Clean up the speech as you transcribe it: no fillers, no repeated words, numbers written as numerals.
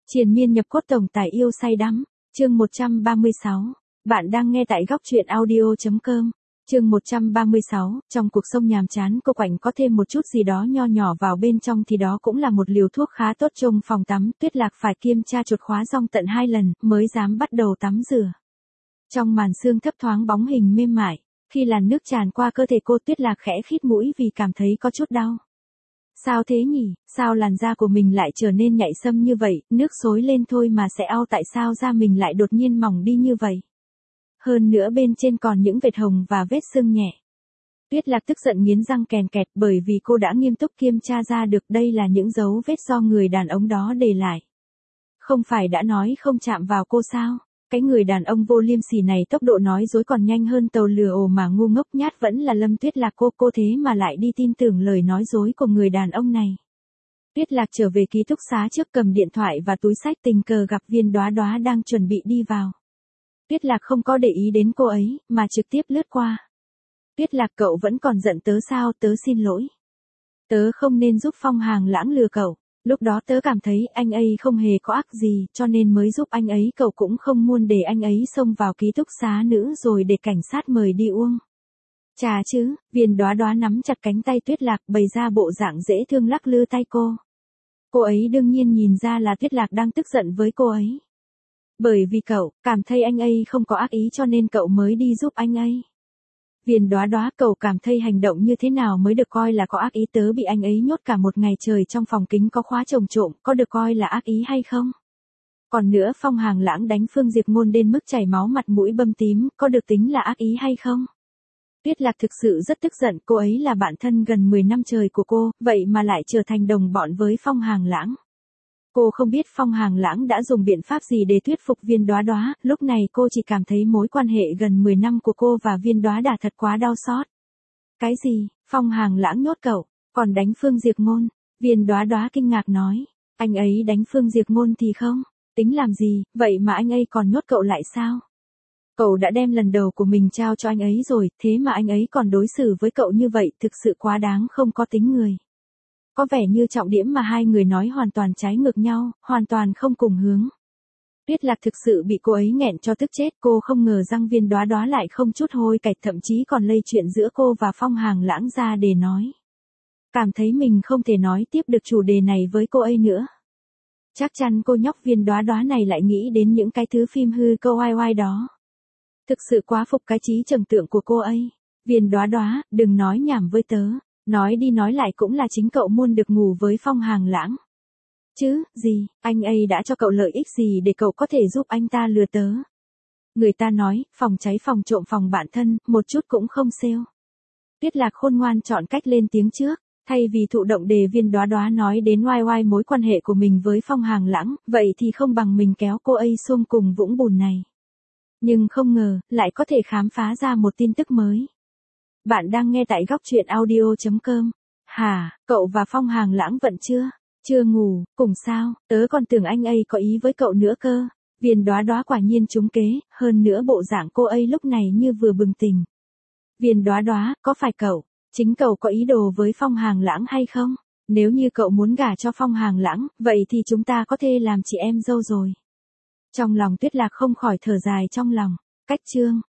Triền miên nhập cốt tổng tài yêu say đắm, chương 136. Bạn đang nghe tại góc truyện audio.com. Chương 136, trong cuộc sống nhàm chán cô Quạnh có thêm một chút gì đó nho nhỏ vào bên trong thì đó cũng là một liều thuốc khá tốt trong phòng tắm. Tuyết Lạc phải kiểm tra chột khóa rong tận 2 lần mới dám bắt đầu tắm rửa. Trong màn sương thấp thoáng bóng hình mềm mại, khi làn nước tràn qua cơ thể cô, Tuyết Lạc khẽ khít mũi vì cảm thấy có chút đau. Sao thế nhỉ, sao làn da của mình lại trở nên nhạy xâm như vậy, nước xối lên thôi mà sẽ ao, tại sao da mình lại đột nhiên mỏng đi như vậy? Hơn nữa bên trên còn những vệt hồng và vết sưng nhẹ. Tuyết Lạc tức giận nghiến răng kèn kẹt bởi vì cô đã nghiêm túc kiểm tra ra được đây là những dấu vết do người đàn ông đó để lại. Không phải đã nói không chạm vào cô sao? Cái người đàn ông vô liêm sỉ này tốc độ nói dối còn nhanh hơn tàu lửa ồ mà ngu ngốc nhát vẫn là Lâm Tuyết Lạc, cô thế mà lại đi tin tưởng lời nói dối của người đàn ông này. Tuyết Lạc trở về ký túc xá trước, cầm điện thoại và túi xách, tình cờ gặp Viên Đóa Đóa đang chuẩn bị đi vào. Tuyết Lạc không có để ý đến cô ấy, mà trực tiếp lướt qua. Tuyết Lạc, cậu vẫn còn giận tớ sao? Tớ xin lỗi. Tớ không nên giúp Phong Hàng Lãng lừa cậu. Lúc đó tớ cảm thấy anh ấy không hề có ác gì cho nên mới giúp anh ấy, cậu cũng không muốn để anh ấy xông vào ký túc xá nữ rồi để cảnh sát mời đi uống trà chứ. Viên Đóa Đóa nắm chặt cánh tay Tuyết Lạc, bày ra bộ dạng dễ thương lắc lư tay cô. Cô ấy đương nhiên nhìn ra là Tuyết Lạc đang tức giận với cô ấy. Bởi vì cậu cảm thấy anh ấy không có ác ý cho nên cậu mới đi giúp anh ấy. Viên Đóa Đóa, cậu cảm thấy hành động như thế nào mới được coi là có ác ý? Tớ bị anh ấy nhốt cả một ngày trời trong phòng kính có khóa trồng trộm, có được coi là ác ý hay không? Còn nữa, Phong Hàng Lãng đánh Phương Diệp Ngôn đến mức chảy máu mặt mũi bầm tím, có được tính là ác ý hay không? Tuyết Lạc thực sự rất tức giận, cô ấy là bạn thân gần 10 năm trời của cô, vậy mà lại trở thành đồng bọn với Phong Hàng Lãng. Cô không biết Phong Hàng Lãng đã dùng biện pháp gì để thuyết phục Viên Đóa Đóa, lúc này cô chỉ cảm thấy mối quan hệ gần 10 năm của cô và Viên Đóa Đả thật quá đau xót. Cái gì? Phong Hàng Lãng nhốt cậu, còn đánh Phương Diệp Ngôn? Viên Đóa Đóa kinh ngạc nói, anh ấy đánh Phương Diệp Ngôn thì không tính làm gì, vậy mà anh ấy còn nhốt cậu lại sao? Cậu đã đem lần đầu của mình trao cho anh ấy rồi, thế mà anh ấy còn đối xử với cậu như vậy, thực sự quá đáng không có tính người. Có vẻ như trọng điểm mà hai người nói hoàn toàn trái ngược nhau, hoàn toàn không cùng hướng. Tuyết Lạc thực sự bị cô ấy nghẹn cho tức chết, cô không ngờ rằng Viên Đóa Đóa lại không chút hối cải, thậm chí còn lây chuyện giữa cô và Phong Hàng Lãng ra để nói. Cảm thấy mình không thể nói tiếp được chủ đề này với cô ấy nữa. Chắc chắn cô nhóc Viên Đóa Đóa này lại nghĩ đến những cái thứ phim hư câu oai oai đó. Thực sự quá phục cái trí tưởng tượng của cô ấy. Viên Đóa Đóa, đừng nói nhảm với tớ. Nói đi nói lại cũng là chính cậu muốn được ngủ với Phong Hàng Lãng. Chứ, gì, anh ấy đã cho cậu lợi ích gì để cậu có thể giúp anh ta lừa tớ? Người ta nói, phòng cháy phòng trộm phòng bạn thân, một chút cũng không sale. Tuyết Lạc khôn ngoan chọn cách lên tiếng trước, thay vì thụ động để Viên Đóa Đóa nói đến oai oai mối quan hệ của mình với Phong Hàng Lãng, vậy thì không bằng mình kéo cô ấy xung cùng vũng bùn này. Nhưng không ngờ, lại có thể khám phá ra một tin tức mới. Bạn đang nghe tại góc truyện audio.com. Hả, cậu và Phong Hàng Lãng vẫn chưa ngủ, cùng sao? Tớ còn tưởng anh ấy có ý với cậu nữa cơ. Viên Đóa Đóa quả nhiên trúng kế, hơn nữa bộ dạng cô ấy lúc này như vừa bừng tỉnh. Viên Đóa Đóa, có phải chính cậu có ý đồ với Phong Hàng Lãng hay không? Nếu như cậu muốn gả cho Phong Hàng Lãng, vậy thì chúng ta có thể làm chị em dâu rồi. Trong lòng Tuyết Lạc không khỏi thở dài trong lòng. Cách chương